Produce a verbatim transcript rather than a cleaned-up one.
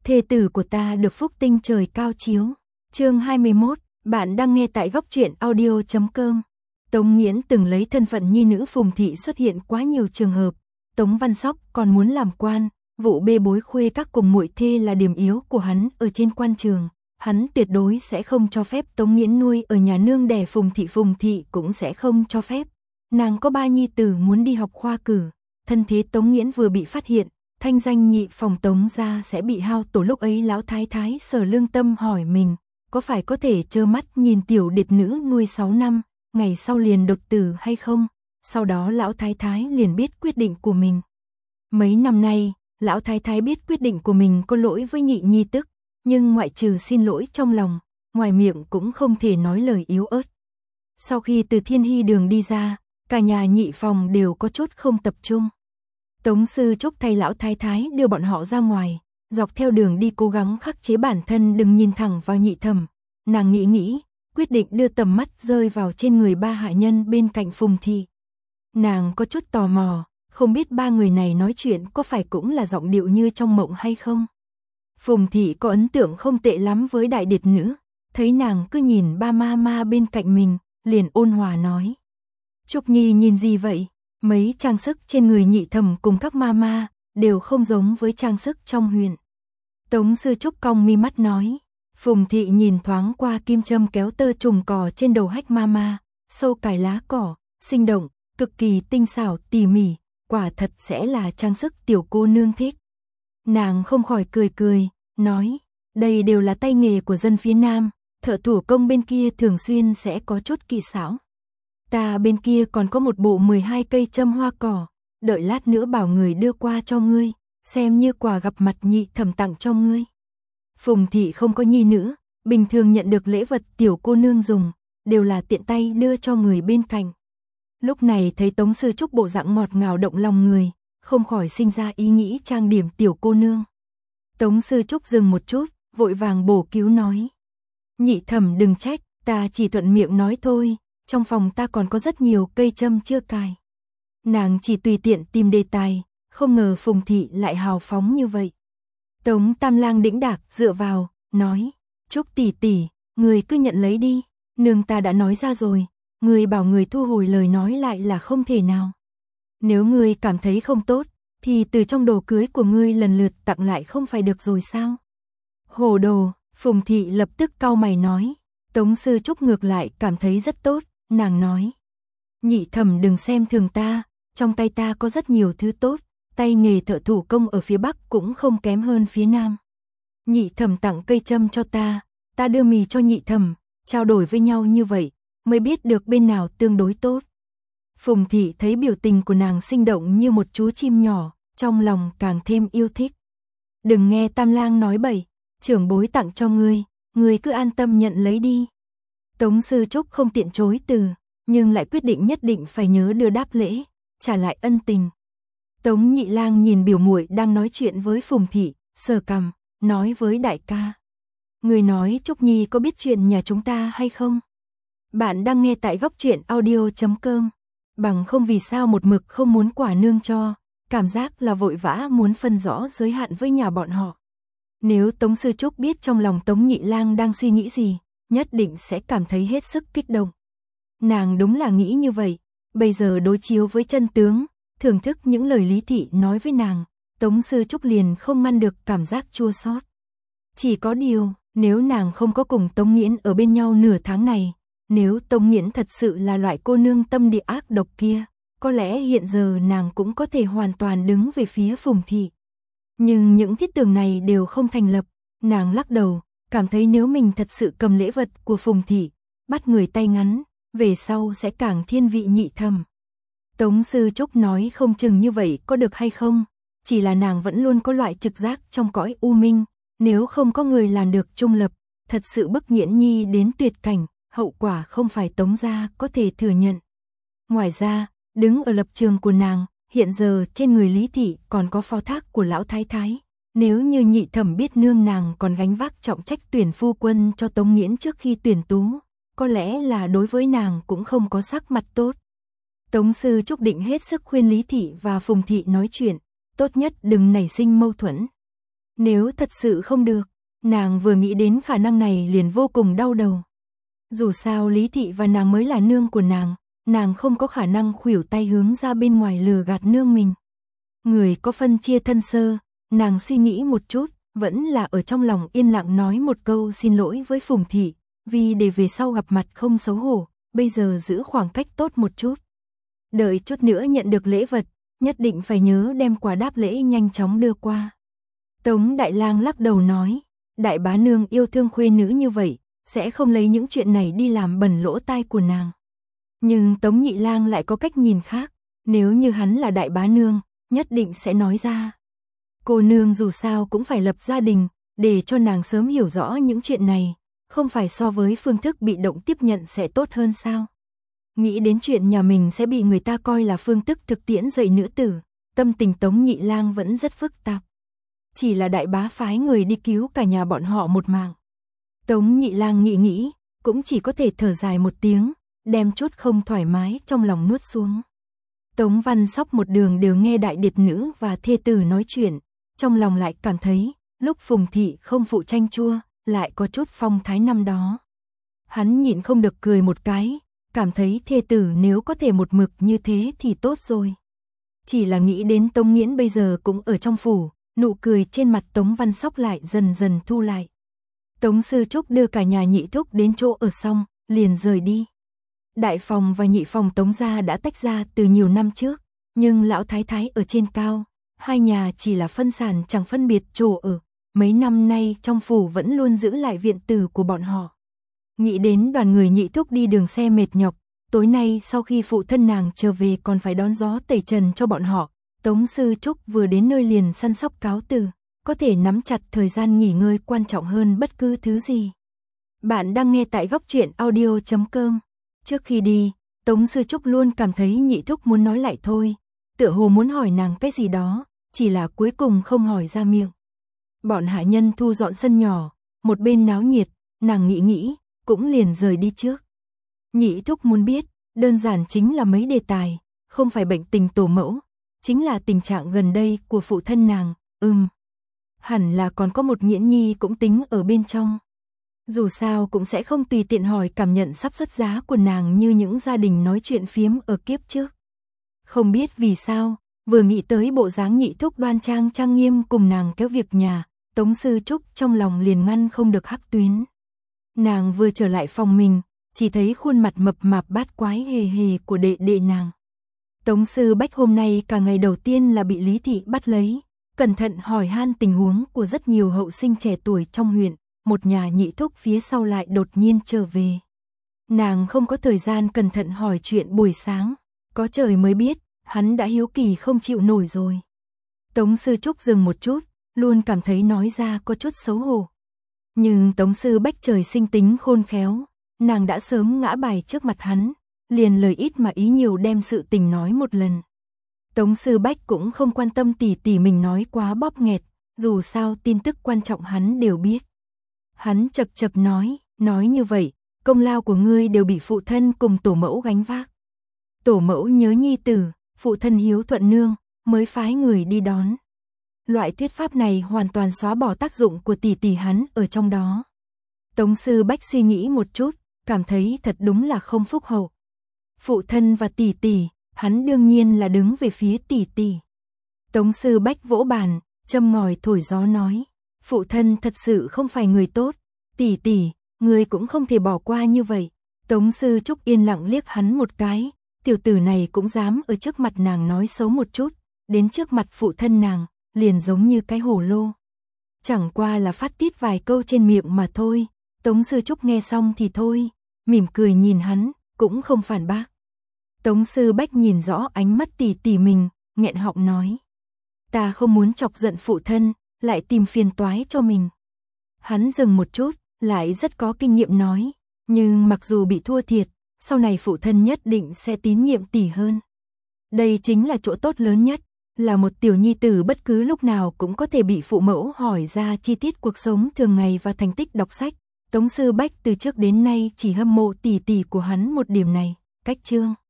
thê tử của ta được phúc tinh trời cao chiếu. Chương hai mươi mốt, bạn đang nghe tại góc truyện audio chấm com. Tống Nghiễn từng lấy thân phận nhi nữ Phùng thị xuất hiện quá nhiều trường hợp. Tống Văn Sóc còn muốn làm quan, vụ bê bối khuê các cùng muội thê là điểm yếu của hắn ở trên quan trường. Hắn tuyệt đối sẽ không cho phép Tống Nghiễn nuôi ở nhà nương đẻ Phùng thị, Phùng thị cũng sẽ không cho phép. Nàng có ba nhi tử muốn đi học khoa cử, thân thế Tống Nghiễn vừa bị phát hiện, thanh danh nhị phòng Tống gia sẽ bị hao tổn. Lúc ấy lão thái thái Sở Lương Tâm hỏi mình, có phải có thể trơ mắt nhìn tiểu điệt nữ nuôi sáu năm, ngày sau liền đột tử hay không? Sau đó lão thái thái liền biết quyết định của mình. Mấy năm nay, lão thái thái biết quyết định của mình có lỗi với nhị nhi tức, nhưng ngoại trừ xin lỗi trong lòng, ngoài miệng cũng không thể nói lời yếu ớt. Sau khi từ Thiên Hy đường đi ra, cả nhà nhị phòng đều có chút không tập trung. Tống Sư Trúc thay lão thái thái đưa bọn họ ra ngoài, dọc theo đường đi cố gắng khắc chế bản thân đừng nhìn thẳng vào nhị thẩm. Nàng nghĩ nghĩ, quyết định đưa tầm mắt rơi vào trên người ba hạ nhân bên cạnh Phùng thị. Nàng có chút tò mò, không biết ba người này nói chuyện có phải cũng là giọng điệu như trong mộng hay không. Phùng thị có ấn tượng không tệ lắm với đại điệt nữ, thấy nàng cứ nhìn ba ma ma bên cạnh mình, liền ôn hòa nói. Trúc Nhi nhìn gì vậy? Mấy trang sức trên người nhị thẩm cùng các ma ma đều không giống với trang sức trong huyện. Tống Sư Trúc cong mi mắt nói. Phùng thị nhìn thoáng qua kim châm kéo tơ trùng cỏ trên đầu hách ma ma, sâu cài lá cỏ, sinh động, cực kỳ tinh xảo tỉ mỉ, quả thật sẽ là trang sức tiểu cô nương thích. Nàng không khỏi cười cười, nói, đây đều là tay nghề của dân phía Nam, thợ thủ công bên kia thường xuyên sẽ có chút kỳ xảo. Ta bên kia còn có một bộ mười hai cây châm hoa cỏ, đợi lát nữa bảo người đưa qua cho ngươi, xem như quà gặp mặt nhị thẩm tặng cho ngươi. Phùng thị không có nhi nữ, bình thường nhận được lễ vật tiểu cô nương dùng, đều là tiện tay đưa cho người bên cạnh. Lúc này thấy Tống Sư Trúc bộ dạng ngọt ngào động lòng người, không khỏi sinh ra ý nghĩ trang điểm tiểu cô nương. Tống Sư Trúc dừng một chút, vội vàng bổ cứu nói. Nhị thẩm đừng trách, ta chỉ thuận miệng nói thôi, trong phòng ta còn có rất nhiều cây châm chưa cài. Nàng chỉ tùy tiện tìm đề tài, không ngờ Phùng thị lại hào phóng như vậy. Tống Tam Lang đĩnh đạc dựa vào, nói, Trúc tỷ tỷ, người cứ nhận lấy đi, nương ta đã nói ra rồi, người bảo người thu hồi lời nói lại là không thể nào. Nếu người cảm thấy không tốt, thì từ trong đồ cưới của ngươi lần lượt tặng lại không phải được rồi sao? Hồ đồ, Phùng thị lập tức cau mày nói. Tống Sư Trúc ngược lại cảm thấy rất tốt, nàng nói. Nhị thẩm đừng xem thường ta, trong tay ta có rất nhiều thứ tốt, tay nghề thợ thủ công ở phía Bắc cũng không kém hơn phía Nam. Nhị thẩm tặng cây châm cho ta, ta đưa mì cho nhị thẩm, trao đổi với nhau như vậy, mới biết được bên nào tương đối tốt. Phùng thị thấy biểu tình của nàng sinh động như một chú chim nhỏ, trong lòng càng thêm yêu thích. Đừng nghe Tam Lang nói bậy, trưởng bối tặng cho ngươi, ngươi cứ an tâm nhận lấy đi. Tống Sư Trúc không tiện chối từ, nhưng lại quyết định nhất định phải nhớ đưa đáp lễ, trả lại ân tình. Tống Nhị Lang nhìn biểu muội đang nói chuyện với Phùng thị, sờ cằm, nói với đại ca. Người nói Trúc Nhi có biết chuyện nhà chúng ta hay không? Bạn đang nghe tại góc truyện audio chấm com. Bằng không vì sao một mực không muốn quả nương cho, cảm giác là vội vã muốn phân rõ giới hạn với nhà bọn họ. Nếu Tống Sư Trúc biết trong lòng Tống Nhị Lang đang suy nghĩ gì, nhất định sẽ cảm thấy hết sức kích động. Nàng đúng là nghĩ như vậy, bây giờ đối chiếu với chân tướng, thưởng thức những lời Lý thị nói với nàng, Tống Sư Trúc liền không ngăn được cảm giác chua xót. Chỉ có điều, nếu nàng không có cùng Tống Nghiễn ở bên nhau nửa tháng này, nếu Tống Nghiễn thật sự là loại cô nương tâm địa ác độc kia, có lẽ hiện giờ nàng cũng có thể hoàn toàn đứng về phía Phùng thị. Nhưng những thiết tưởng này đều không thành lập, nàng lắc đầu, cảm thấy nếu mình thật sự cầm lễ vật của Phùng thị, bắt người tay ngắn, về sau sẽ càng thiên vị nhị thẩm. Tống Sư Trúc nói không chừng như vậy có được hay không, chỉ là nàng vẫn luôn có loại trực giác trong cõi u minh, nếu không có người làm được trung lập, thật sự bức Nghiễn Nhi đến tuyệt cảnh, hậu quả không phải Tống gia có thể thừa nhận. Ngoài ra, đứng ở lập trường của nàng, hiện giờ trên người Lý thị còn có phó thác của lão thái thái. Nếu như nhị thẩm biết nương nàng còn gánh vác trọng trách tuyển phu quân cho Tống Nghiễn trước khi tuyển tú, có lẽ là đối với nàng cũng không có sắc mặt tốt. Tống Sư Trúc định hết sức khuyên Lý thị và Phùng thị nói chuyện, tốt nhất đừng nảy sinh mâu thuẫn. Nếu thật sự không được, nàng vừa nghĩ đến khả năng này liền vô cùng đau đầu. Dù sao Lý Thị và nàng mới là nương của nàng, nàng không có khả năng khuỷu tay hướng ra bên ngoài lừa gạt nương mình. Người có phân chia thân sơ, nàng suy nghĩ một chút, vẫn là ở trong lòng yên lặng nói một câu xin lỗi với Phùng Thị, vì để về sau gặp mặt không xấu hổ, bây giờ giữ khoảng cách tốt một chút. Đợi chút nữa nhận được lễ vật, nhất định phải nhớ đem quà đáp lễ nhanh chóng đưa qua. Tống Đại Lang lắc đầu nói, đại bá nương yêu thương khuê nữ như vậy, sẽ không lấy những chuyện này đi làm bẩn lỗ tai của nàng. Nhưng Tống Nhị Lang lại có cách nhìn khác, nếu như hắn là đại bá nương, nhất định sẽ nói ra. Cô nương dù sao cũng phải lập gia đình, để cho nàng sớm hiểu rõ những chuyện này, không phải so với phương thức bị động tiếp nhận sẽ tốt hơn sao? Nghĩ đến chuyện nhà mình sẽ bị người ta coi là phương thức thực tiễn dạy nữ tử, tâm tình Tống Nhị Lang vẫn rất phức tạp. Chỉ là đại bá phái người đi cứu cả nhà bọn họ một mạng. Tống Nhị Lang nghĩ nghĩ, cũng chỉ có thể thở dài một tiếng, đem chút không thoải mái trong lòng nuốt xuống. Tống Văn Sóc một đường đều nghe đại điệt nữ và thê tử nói chuyện, trong lòng lại cảm thấy, lúc Phùng Thị không phụ chanh chua, lại có chút phong thái năm đó. Hắn nhịn không được cười một cái, cảm thấy thê tử nếu có thể một mực như thế thì tốt rồi. Chỉ là nghĩ đến Tống Nghiễn bây giờ cũng ở trong phủ, nụ cười trên mặt Tống Văn Sóc lại dần dần thu lại. Tống Sư Trúc đưa cả nhà Nhị Thúc đến chỗ ở xong, liền rời đi. Đại phòng và nhị phòng Tống gia đã tách ra từ nhiều năm trước, nhưng lão thái thái ở trên cao, hai nhà chỉ là phân sản chẳng phân biệt chỗ ở, mấy năm nay trong phủ vẫn luôn giữ lại viện tử của bọn họ. Nghĩ đến đoàn người Nhị Thúc đi đường xe mệt nhọc, tối nay sau khi phụ thân nàng trở về còn phải đón gió tẩy trần cho bọn họ, Tống Sư Trúc vừa đến nơi liền săn sóc cáo từ, có thể nắm chặt thời gian nghỉ ngơi quan trọng hơn bất cứ thứ gì. Bạn đang nghe tại góc truyện audio chấm com. Trước khi đi, Tống Sư Trúc luôn cảm thấy Nhị Thúc muốn nói lại thôi, tựa hồ muốn hỏi nàng cái gì đó, chỉ là cuối cùng không hỏi ra miệng. Bọn hạ nhân thu dọn sân nhỏ, một bên náo nhiệt, nàng nghĩ nghĩ, cũng liền rời đi trước. Nhị Thúc muốn biết, đơn giản chính là mấy đề tài, không phải bệnh tình tổ mẫu, chính là tình trạng gần đây của phụ thân nàng, ừm. Hẳn là còn có một nghiễn nhi cũng tính ở bên trong. Dù sao cũng sẽ không tùy tiện hỏi cảm nhận sắp xuất giá của nàng như những gia đình nói chuyện phiếm ở kiếp trước. Không biết vì sao, vừa nghĩ tới bộ dáng Nhị Thúc đoan trang trang nghiêm cùng nàng kéo việc nhà, Tống Sư Trúc trong lòng liền ngăn không được hắc tuyến. Nàng vừa trở lại phòng mình, chỉ thấy khuôn mặt mập mạp bát quái hề hề của đệ đệ nàng. Tống Sư Bách hôm nay cả ngày đầu tiên là bị Lý Thị bắt lấy, cẩn thận hỏi han tình huống của rất nhiều hậu sinh trẻ tuổi trong huyện, một nhà Nhị Thúc phía sau lại đột nhiên trở về. Nàng không có thời gian cẩn thận hỏi chuyện buổi sáng, có trời mới biết, hắn đã hiếu kỳ không chịu nổi rồi. Tống Sư Trúc dừng một chút, luôn cảm thấy nói ra có chút xấu hổ. Nhưng Tống Sư Bách trời sinh tính khôn khéo, nàng đã sớm ngã bài trước mặt hắn, liền lời ít mà ý nhiều đem sự tình nói một lần. Tống Sư Bách cũng không quan tâm tỉ tỉ mình nói quá bóp nghẹt, dù sao tin tức quan trọng hắn đều biết. Hắn chật chật nói, nói như vậy, công lao của ngươi đều bị phụ thân cùng tổ mẫu gánh vác. Tổ mẫu nhớ nhi tử, phụ thân hiếu thuận nương, mới phái người đi đón. Loại thuyết pháp này hoàn toàn xóa bỏ tác dụng của tỷ tỷ hắn ở trong đó. Tống Sư Bách suy nghĩ một chút, cảm thấy thật đúng là không phúc hậu. Phụ thân và tỷ tỷ, hắn đương nhiên là đứng về phía tỷ tỷ. Tống Sư Bách vỗ bàn, châm ngòi thổi gió nói, phụ thân thật sự không phải người tốt, tỷ tỷ, người cũng không thể bỏ qua như vậy. Tống Sư Trúc yên lặng liếc hắn một cái, tiểu tử này cũng dám ở trước mặt nàng nói xấu một chút, đến trước mặt phụ thân nàng, liền giống như cái hổ lô. Chẳng qua là phát tiết vài câu trên miệng mà thôi, Tống Sư Trúc nghe xong thì thôi, mỉm cười nhìn hắn, cũng không phản bác. Tống Sư Bách nhìn rõ ánh mắt tỷ tỷ mình, nghẹn họng nói. Ta không muốn chọc giận phụ thân, lại tìm phiền toái cho mình. Hắn dừng một chút, lại rất có kinh nghiệm nói, nhưng mặc dù bị thua thiệt, sau này phụ thân nhất định sẽ tín nhiệm tỷ hơn. Đây chính là chỗ tốt lớn nhất, là một tiểu nhi tử bất cứ lúc nào cũng có thể bị phụ mẫu hỏi ra chi tiết cuộc sống thường ngày và thành tích đọc sách. Tống Sư Bách từ trước đến nay chỉ hâm mộ tỷ tỷ của hắn một điểm này, cách chương.